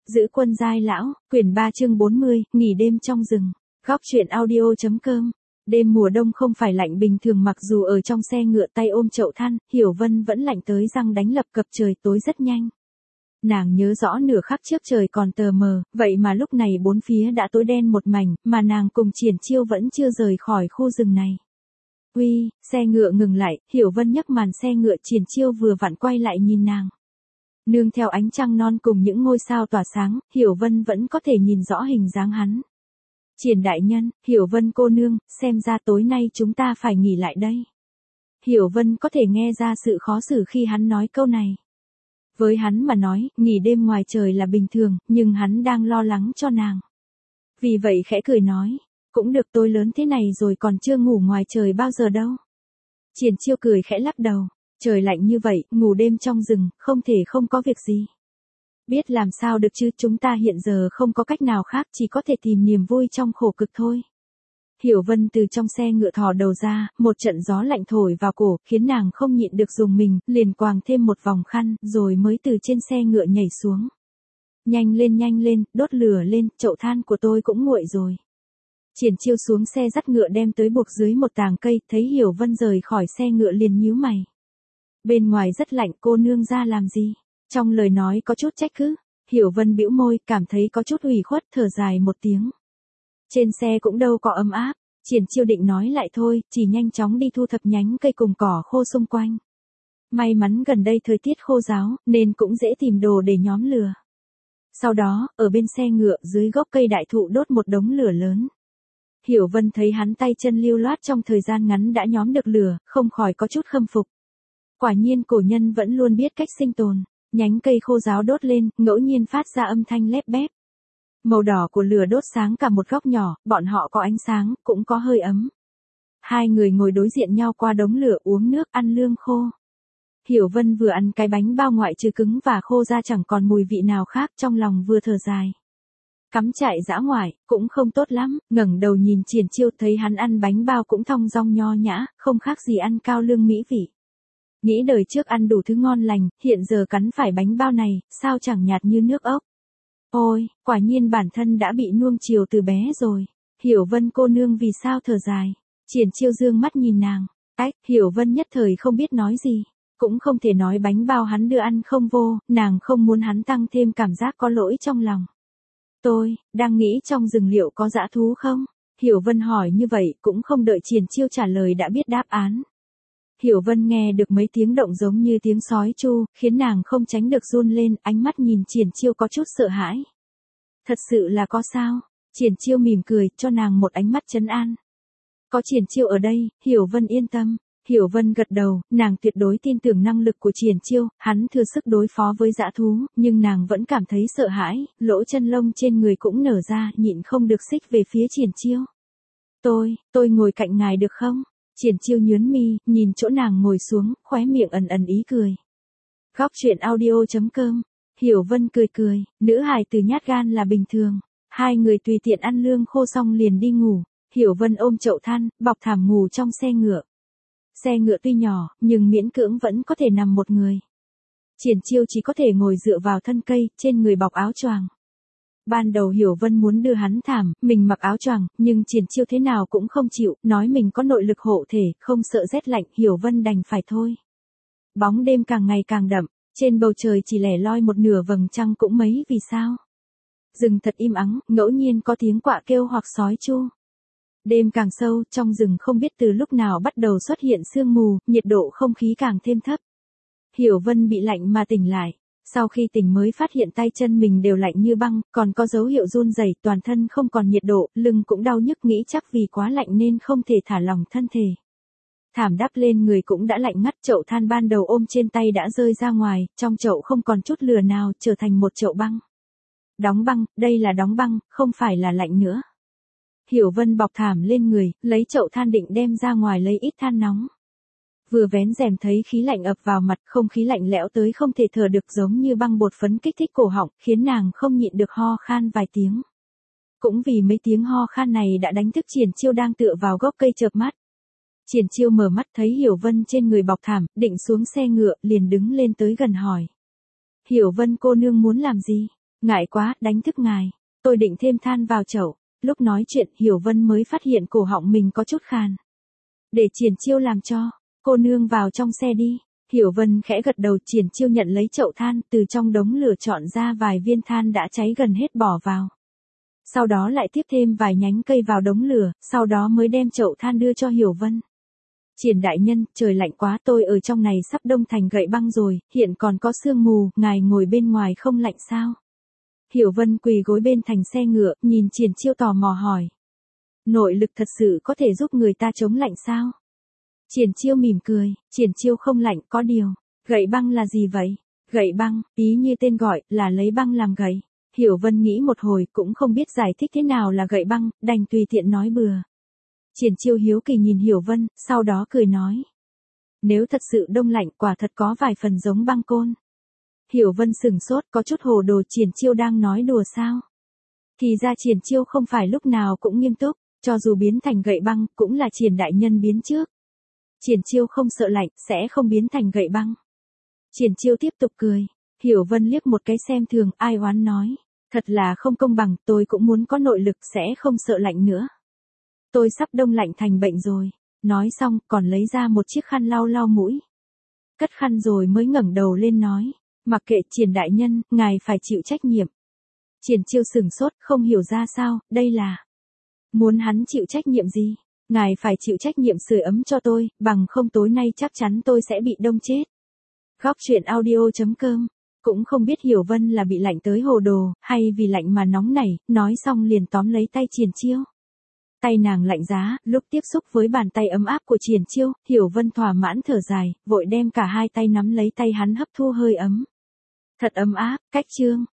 Giữ quân giai lão, quyển 3 chương 40, nghỉ đêm trong rừng. Góc truyện audio.com. Đêm mùa đông không phải lạnh bình thường, mặc dù ở trong xe ngựa tay ôm chậu than, Hiểu Vân vẫn lạnh tới răng đánh lập cập, trời tối rất nhanh. Nàng nhớ rõ nửa khắc trước trời còn tờ mờ, vậy mà lúc này bốn phía đã tối đen một mảnh, mà nàng cùng Triển Chiêu vẫn chưa rời khỏi khu rừng này. Uy, xe ngựa ngừng lại, Hiểu Vân nhấc màn xe ngựa, Triển Chiêu vừa vặn quay lại nhìn nàng. Nương theo ánh trăng non cùng những ngôi sao tỏa sáng, Hiểu Vân vẫn có thể nhìn rõ hình dáng hắn. Triển đại nhân, Hiểu Vân cô nương, xem ra tối nay chúng ta phải nghỉ lại đây. Hiểu Vân có thể nghe ra sự khó xử khi hắn nói câu này. Với hắn mà nói, nghỉ đêm ngoài trời là bình thường, nhưng hắn đang lo lắng cho nàng. Vì vậy khẽ cười nói, cũng được, tôi lớn thế này rồi còn chưa ngủ ngoài trời bao giờ đâu. Triển Chiêu cười khẽ lắc đầu. Trời lạnh như vậy, ngủ đêm trong rừng, không thể không có việc gì. Biết làm sao được chứ, chúng ta hiện giờ không có cách nào khác, chỉ có thể tìm niềm vui trong khổ cực thôi. Hiểu Vân từ trong xe ngựa thò đầu ra, một trận gió lạnh thổi vào cổ, khiến nàng không nhịn được rùng mình, liền quàng thêm một vòng khăn, rồi mới từ trên xe ngựa nhảy xuống. Nhanh lên, đốt lửa lên, chậu than của tôi cũng nguội rồi. Triển Chiêu xuống xe dắt ngựa đem tới buộc dưới một tàng cây, thấy Hiểu Vân rời khỏi xe ngựa liền nhíu mày. Bên ngoài rất lạnh, cô nương ra làm gì? Trong lời nói có chút trách cứ. Hiểu Vân bĩu môi, cảm thấy có chút ủy khuất, thở dài một tiếng. Trên xe cũng đâu có ấm áp. Triển Chiêu định nói lại thôi, chỉ nhanh chóng đi thu thập nhánh cây cùng cỏ khô xung quanh. May mắn gần đây thời tiết khô ráo, nên cũng dễ tìm đồ để nhóm lửa. Sau đó, ở bên xe ngựa, dưới gốc cây đại thụ đốt một đống lửa lớn. Hiểu Vân thấy hắn tay chân lưu loát, trong thời gian ngắn đã nhóm được lửa, không khỏi có chút khâm phục. Quả nhiên cổ nhân vẫn luôn biết cách sinh tồn. Nhánh cây khô ráo đốt lên, ngẫu nhiên phát ra âm thanh lép bép. Màu đỏ của lửa đốt sáng cả một góc nhỏ, bọn họ có ánh sáng, cũng có hơi ấm. Hai người ngồi đối diện nhau qua đống lửa, uống nước, ăn lương khô. Hiểu Vân vừa ăn cái bánh bao ngoại trừ cứng và khô ra chẳng còn mùi vị nào khác, trong lòng vừa thở dài. Cắm trại dã ngoại, cũng không tốt lắm, ngẩng đầu nhìn Triển Chiêu, thấy hắn ăn bánh bao cũng thong dong nho nhã, không khác gì ăn cao lương mỹ vị. Nghĩ đời trước ăn đủ thứ ngon lành, hiện giờ cắn phải bánh bao này, sao chẳng nhạt như nước ốc. Ôi, quả nhiên bản thân đã bị nuông chiều từ bé rồi. Hiểu Vân cô nương vì sao thở dài. Triển Chiêu dương mắt nhìn nàng. Hiểu Vân nhất thời không biết nói gì. Cũng không thể nói bánh bao hắn đưa ăn không vô, nàng không muốn hắn tăng thêm cảm giác có lỗi trong lòng. Tôi, đang nghĩ trong rừng liệu có dã thú không? Hiểu Vân hỏi như vậy, cũng không đợi Triển Chiêu trả lời đã biết đáp án. Hiểu Vân nghe được mấy tiếng động giống như tiếng sói tru, khiến nàng không tránh được run lên, ánh mắt nhìn Triển Chiêu có chút sợ hãi. Thật sự là có sao? Triển Chiêu mỉm cười, cho nàng một ánh mắt trấn an. Có Triển Chiêu ở đây, Hiểu Vân yên tâm. Hiểu Vân gật đầu, nàng tuyệt đối tin tưởng năng lực của Triển Chiêu, hắn thừa sức đối phó với dã thú, nhưng nàng vẫn cảm thấy sợ hãi, lỗ chân lông trên người cũng nở ra, nhịn không được xích về phía Triển Chiêu. Tôi ngồi cạnh ngài được không? Triển Chiêu nhướng mi, nhìn chỗ nàng ngồi xuống, khóe miệng ẩn ý cười. Góc truyện audio.com. Hiểu Vân cười, nữ hài từ nhát gan là bình thường. Hai người tùy tiện ăn lương khô xong liền đi ngủ. Hiểu Vân ôm chậu than, bọc thảm ngủ trong xe ngựa. Xe ngựa tuy nhỏ, nhưng miễn cưỡng vẫn có thể nằm một người. Triển Chiêu chỉ có thể ngồi dựa vào thân cây, trên người bọc áo choàng. Ban đầu Hiểu Vân muốn đưa hắn thảm, mình mặc áo choàng, nhưng Triển Chiêu thế nào cũng không chịu, nói mình có nội lực hộ thể, không sợ rét lạnh, Hiểu Vân đành phải thôi. Bóng đêm càng ngày càng đậm, trên bầu trời chỉ lẻ loi một nửa vầng trăng cũng mấy vì sao. Rừng thật im ắng, ngẫu nhiên có tiếng quạ kêu hoặc sói chu. Đêm càng sâu, trong rừng không biết từ lúc nào bắt đầu xuất hiện sương mù, nhiệt độ không khí càng thêm thấp. Hiểu Vân bị lạnh mà tỉnh lại. Sau khi tỉnh mới phát hiện tay chân mình đều lạnh như băng, còn có dấu hiệu run rẩy, toàn thân không còn nhiệt độ, lưng cũng đau nhức, nghĩ chắc vì quá lạnh nên không thể thả lỏng thân thể. Thảm đắp lên người cũng đã lạnh ngắt, chậu than ban đầu ôm trên tay đã rơi ra ngoài, trong chậu không còn chút lửa nào, trở thành một chậu băng. Đóng băng, đây là đóng băng, không phải là lạnh nữa. Hiểu Vân bọc thảm lên người, lấy chậu than định đem ra ngoài lấy ít than nóng. Vừa vén rèm thấy khí lạnh ập vào mặt, không khí lạnh lẽo tới không thể thở được, giống như băng bột phấn kích thích cổ họng, khiến nàng không nhịn được ho khan vài tiếng. Cũng vì mấy tiếng ho khan này đã đánh thức Triển Chiêu đang tựa vào gốc cây chợp mắt. Triển Chiêu mở mắt thấy Hiểu Vân trên người bọc thảm, định xuống xe ngựa, liền đứng lên tới gần hỏi. Hiểu Vân cô nương muốn làm gì? Ngại quá, đánh thức ngài. Tôi định thêm than vào chậu. Lúc nói chuyện, Hiểu Vân mới phát hiện cổ họng mình có chút khàn. Để Triển Chiêu làm cho. Cô nương vào trong xe đi. Hiểu Vân khẽ gật đầu. Triển Chiêu nhận lấy chậu than, từ trong đống lửa chọn ra vài viên than đã cháy gần hết bỏ vào. Sau đó lại tiếp thêm vài nhánh cây vào đống lửa, sau đó mới đem chậu than đưa cho Hiểu Vân. Triển đại nhân, trời lạnh quá, tôi ở trong này sắp đông thành gậy băng rồi, hiện còn có sương mù, ngài ngồi bên ngoài không lạnh sao? Hiểu Vân quỳ gối bên thành xe ngựa, nhìn Triển Chiêu tò mò hỏi. Nội lực thật sự có thể giúp người ta chống lạnh sao? Triển Chiêu mỉm cười, Triển Chiêu không lạnh, có điều. Gậy băng là gì vậy? Gậy băng, ý như tên gọi, là lấy băng làm gậy. Hiểu Vân nghĩ một hồi cũng không biết giải thích thế nào là gậy băng, đành tùy tiện nói bừa. Triển Chiêu hiếu kỳ nhìn Hiểu Vân, sau đó cười nói. Nếu thật sự đông lạnh quả thật có vài phần giống băng côn. Hiểu Vân sửng sốt, có chút hồ đồ. Triển Chiêu đang nói đùa sao? Thì ra Triển Chiêu không phải lúc nào cũng nghiêm túc, cho dù biến thành gậy băng cũng là Triển đại nhân biến trước. Triển Chiêu không sợ lạnh, sẽ không biến thành gậy băng. Triển Chiêu tiếp tục cười. Hiểu Vân liếc một cái xem thường, ai oán nói. Thật là không công bằng, tôi cũng muốn có nội lực sẽ không sợ lạnh nữa. Tôi sắp đông lạnh thành bệnh rồi. Nói xong, còn lấy ra một chiếc khăn lau lau mũi. Cất khăn rồi mới ngẩng đầu lên nói. Mặc kệ Triển đại nhân, ngài phải chịu trách nhiệm. Triển Chiêu sửng sốt, không hiểu ra sao, đây là. Muốn hắn chịu trách nhiệm gì? Ngài phải chịu trách nhiệm sưởi ấm cho tôi, bằng không tối nay chắc chắn tôi sẽ bị đông chết. Góc truyện audio.com. Cũng không biết Hiểu Vân là bị lạnh tới hồ đồ, hay vì lạnh mà nóng nảy, nói xong liền tóm lấy tay Triển Chiêu. Tay nàng lạnh giá, lúc tiếp xúc với bàn tay ấm áp của Triển Chiêu, Hiểu Vân thỏa mãn thở dài, vội đem cả hai tay nắm lấy tay hắn hấp thu hơi ấm. Thật ấm áp, cách chương.